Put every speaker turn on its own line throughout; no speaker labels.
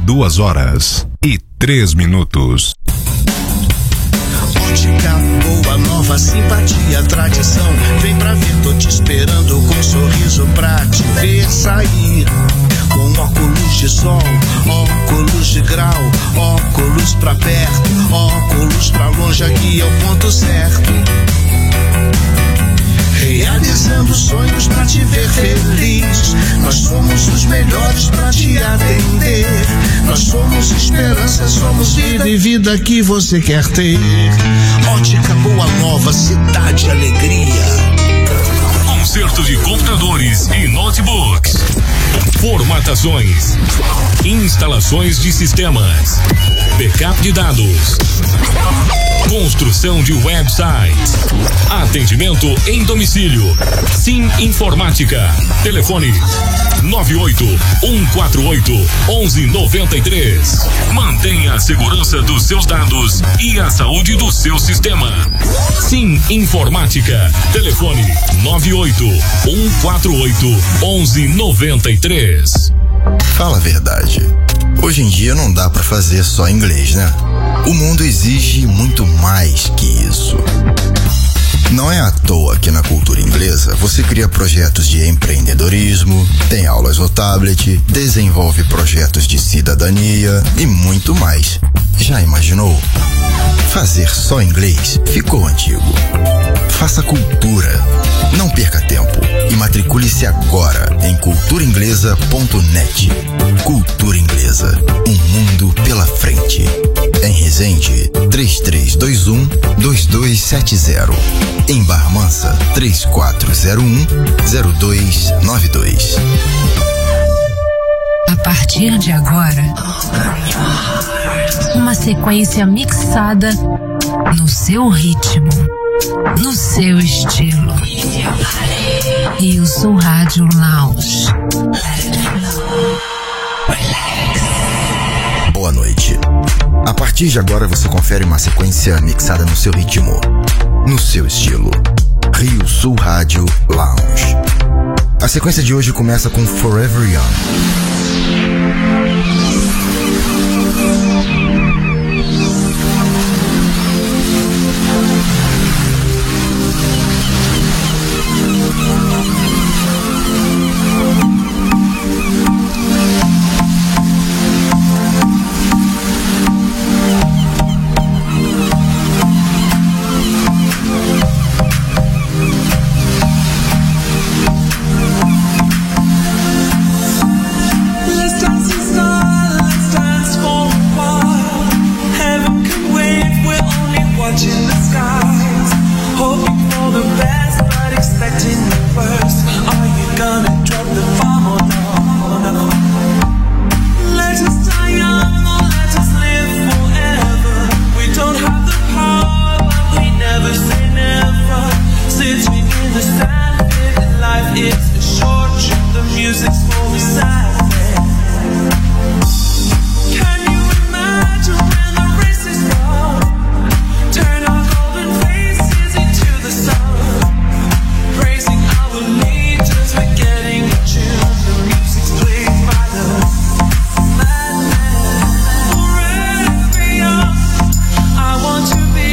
22h03.
Ótica boa, nova simpatia, tradição. Vem pra ver, tô te esperando com um sorriso pra te ver sair. Com óculos de sol, óculos de grau, óculos pra perto, óculos pra longe, aqui é o ponto certo. Realizando sonhos pra te ver feliz. Nós somos os melhores pra te atender. Nós somos esperança, somos vida e vida que você quer ter. Ótica Boa Nova, cidade alegria.
Conserto de computadores e notebooks. Formatações. Instalações de sistemas. Backup de dados. Construção de websites. Atendimento em domicílio. Sim Informática. Telefone 98-148-1193. Mantenha a segurança dos seus dados e a saúde do seu sistema. Sim Informática. Telefone 98-148-1193.
Fala a verdade. Hoje em dia não dá pra fazer só inglês, né? O mundo exige muito mais que isso. Não é à toa que na cultura inglesa você cria projetos de empreendedorismo, tem aulas no tablet, desenvolve projetos de cidadania e muito mais. Já imaginou? Fazer só inglês ficou antigo. Faça cultura. Não perca tempo e matricule-se agora em culturainglesa.net. Cultura Inglesa, um mundo pela frente. Em Resende, 3321-2270. Em Barra Mansa, 3401-0292.
A partir de agora, uma sequência mixada no seu ritmo, no seu estilo. E o Soul Rádio Lounge.
Boa noite. A partir de agora você confere uma sequência mixada no seu ritmo, no seu estilo. Rio Sul Rádio Lounge. A sequência de hoje começa com Forever Young.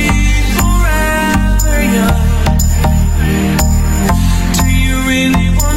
Really want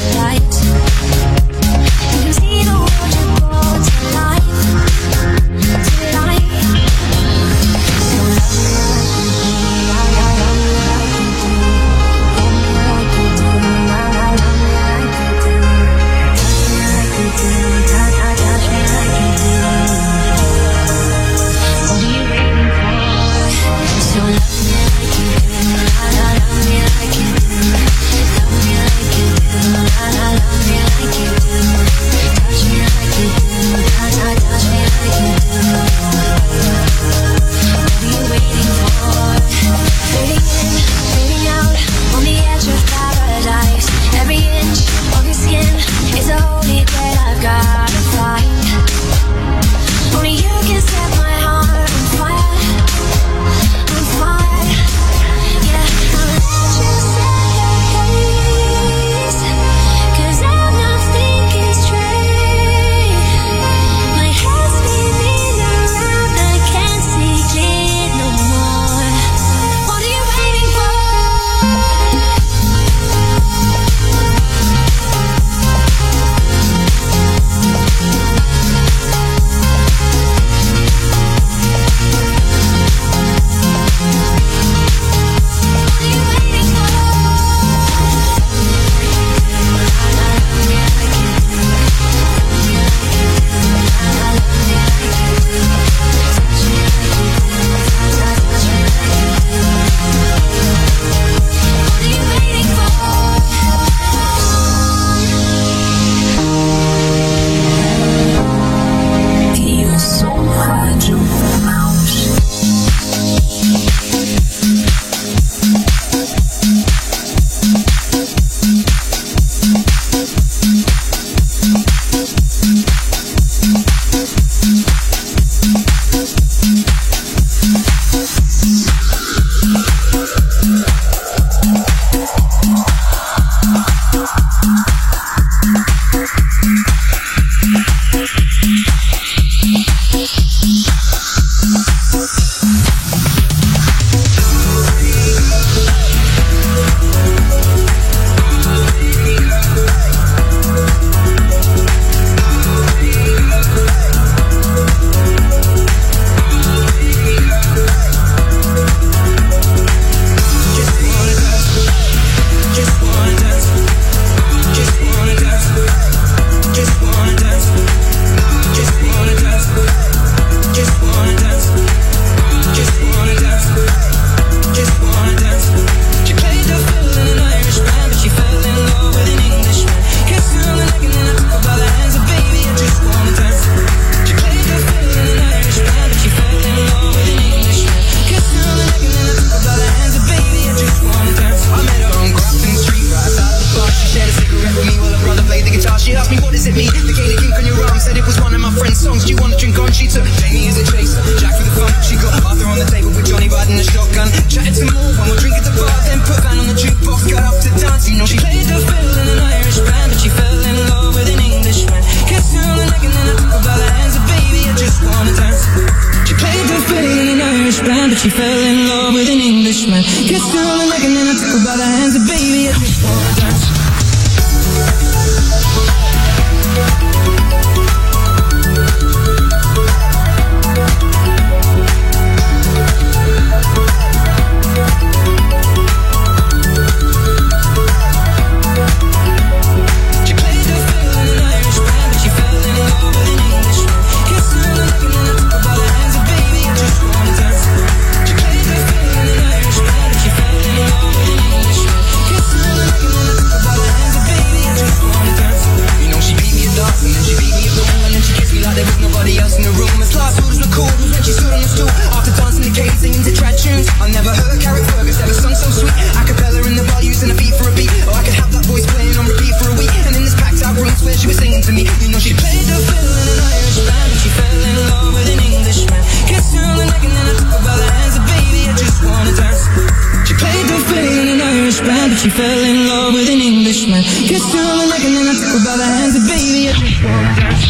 She fell in love with an Englishman. Kissed her on the neck and then I took her by the hands and baby, I just wanna dance. She fell in love with an Englishman. Kissed her on the neck and then I took her by the hands and baby, I just wanna dance.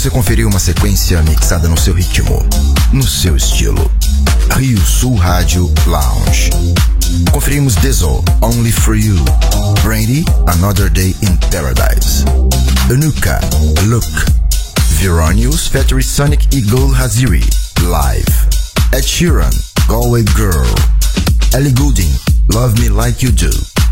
você conferiu uma sequência mixada no seu ritmo, no seu estilo. Rio Sul Rádio Lounge. Conferimos Dizzle, Only For You, Brandy, Another Day in Paradise, Anuka, Look, Veronius, Factory Sonic e Gold Haziri, Live, Ed Sheeran, Galway Girl, Ellie Goulding, Love Me Like You Do,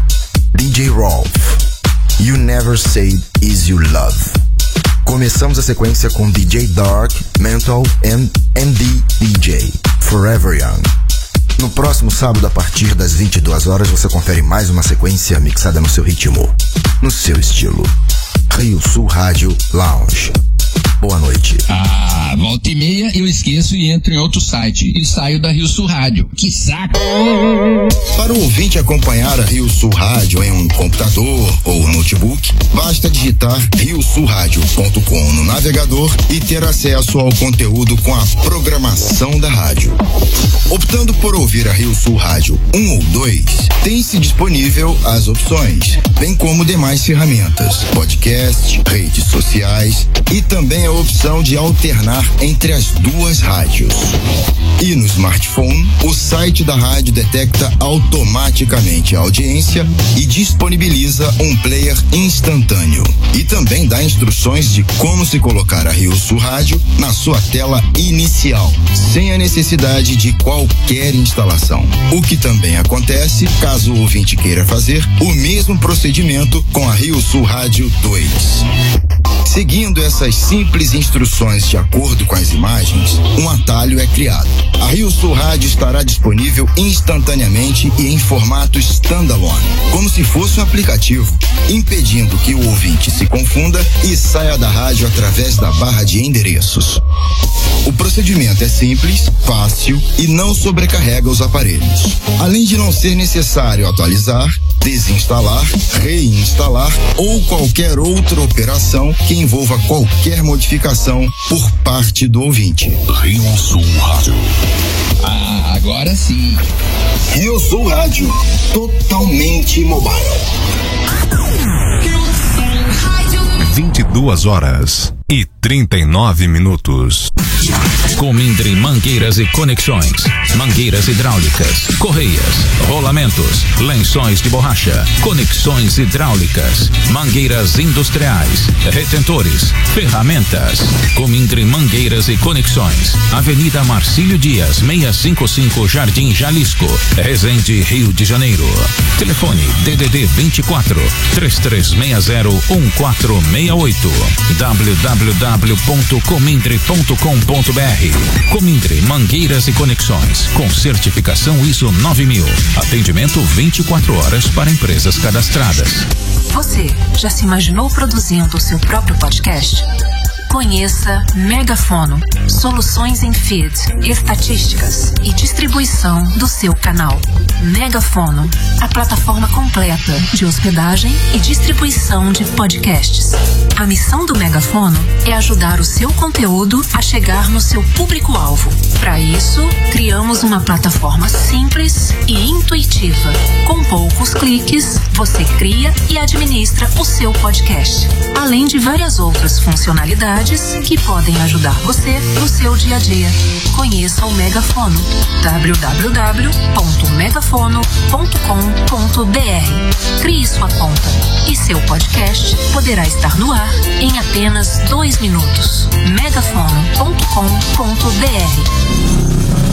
DJ Rolf, You Never Said Is You Love. Começamos a sequência com DJ Dark, Mental and MD DJ, Forever Young. No próximo sábado, a partir das 22 horas, você confere mais uma sequência mixada no seu ritmo, no seu estilo. Rio Sul Rádio Lounge. Boa noite.
Volta e meia eu esqueço e entro em outro site e saio da Rio Sul Rádio. Que saco!
Para o ouvinte acompanhar a Rio Sul Rádio em um computador ou notebook, basta digitar riosulradio.com no navegador e ter acesso ao conteúdo com a programação da rádio. Optando por ouvir a Rio Sul Rádio 1 ou 2, tem-se disponível as opções, bem como demais ferramentas, podcast, redes sociais e também a opção de alternar entre as duas rádios. E no smartphone, o site da rádio detecta automaticamente a audiência e disponibiliza um player instantâneo. E também dá instruções de como se colocar a Rio Sul Rádio na sua tela inicial, sem a necessidade de qualquer instalação. O que também acontece caso o ouvinte queira fazer o mesmo procedimento com a Rio Sul Rádio 2. Seguindo essas simples instruções de acordo com as imagens, um atalho é criado. A Rio Sul Rádio estará disponível instantaneamente e em formato standalone, como se fosse um aplicativo, impedindo que o ouvinte se confunda e saia da rádio através da barra de endereços. O procedimento é simples, fácil e não sobrecarrega os aparelhos. Além de não ser necessário atualizar, desinstalar, reinstalar ou qualquer outra operação que envolva qualquer modificação por parte do ouvinte.
Rio Sul Rádio.
Agora sim.
Rio Sul Rádio, totalmente mobile.
22 horas e 39 minutos.
Comindre Mangueiras e Conexões, mangueiras hidráulicas, correias, rolamentos, lençóis de borracha, conexões hidráulicas, mangueiras industriais, retentores, ferramentas. Comindre Mangueiras e Conexões, Avenida Marcílio Dias, 655 Jardim Jalisco, Resende, Rio de Janeiro. Telefone DDD 24 3360 1468. www.comindre.com.br. Comindre Mangueiras e Conexões, com certificação ISO 9000. Atendimento 24 horas para empresas cadastradas.
Você já se imaginou produzindo o seu próprio podcast? Conheça Megafono, soluções em feed, estatísticas e distribuição do seu canal. Megafono, a plataforma completa de hospedagem e distribuição de podcasts. A missão do Megafono é ajudar o seu conteúdo a chegar no seu público-alvo. Para isso, criamos uma plataforma simples e intuitiva. Com poucos cliques, você cria e administra o seu podcast, além de várias outras funcionalidades que podem ajudar você no seu dia a dia. Conheça o Megafono, www.megafono.com.br. Crie sua conta e seu podcast poderá estar no ar em apenas 2 minutos. megafono.com.br.